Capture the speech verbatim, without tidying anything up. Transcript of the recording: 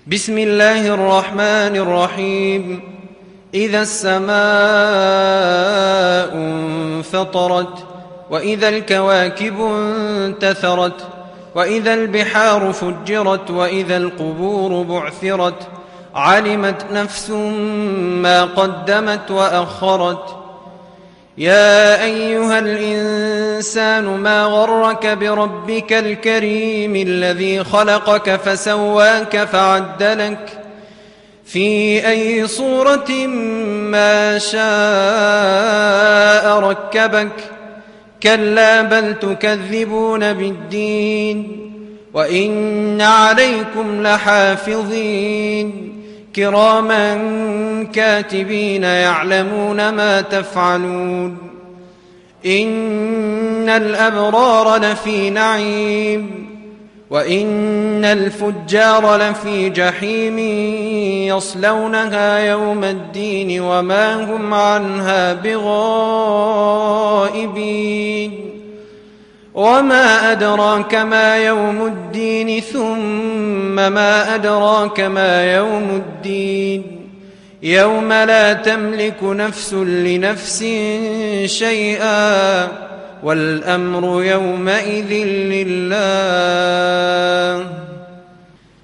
بسم الله الرحمن الرحيم. إذا السماء انفطرت، وإذا الكواكب انتثرت، وإذا البحار فجرت، وإذا القبور بعثرت، علمت نفس ما قدمت وأخرت. يا أيها الإنسان ما غرك بربك الكريم الذي خلقك فسواك فعدلك في أي صورة ما شاء ركبك. كلا بل تكذبون بالدين، وإن عليكم لحافظين كراما كاتبين يعلمون ما تفعلون. إن الأبرار لفي نعيم، وإن الفجار لفي جحيم يصلونها يوم الدين وما هم عنها بغائبين. وما أدراك ما يوم الدين، ثم ما أدراك ما يوم الدين. يوم لا تملك نفس لنفس شيئا، والأمر يومئذ لله.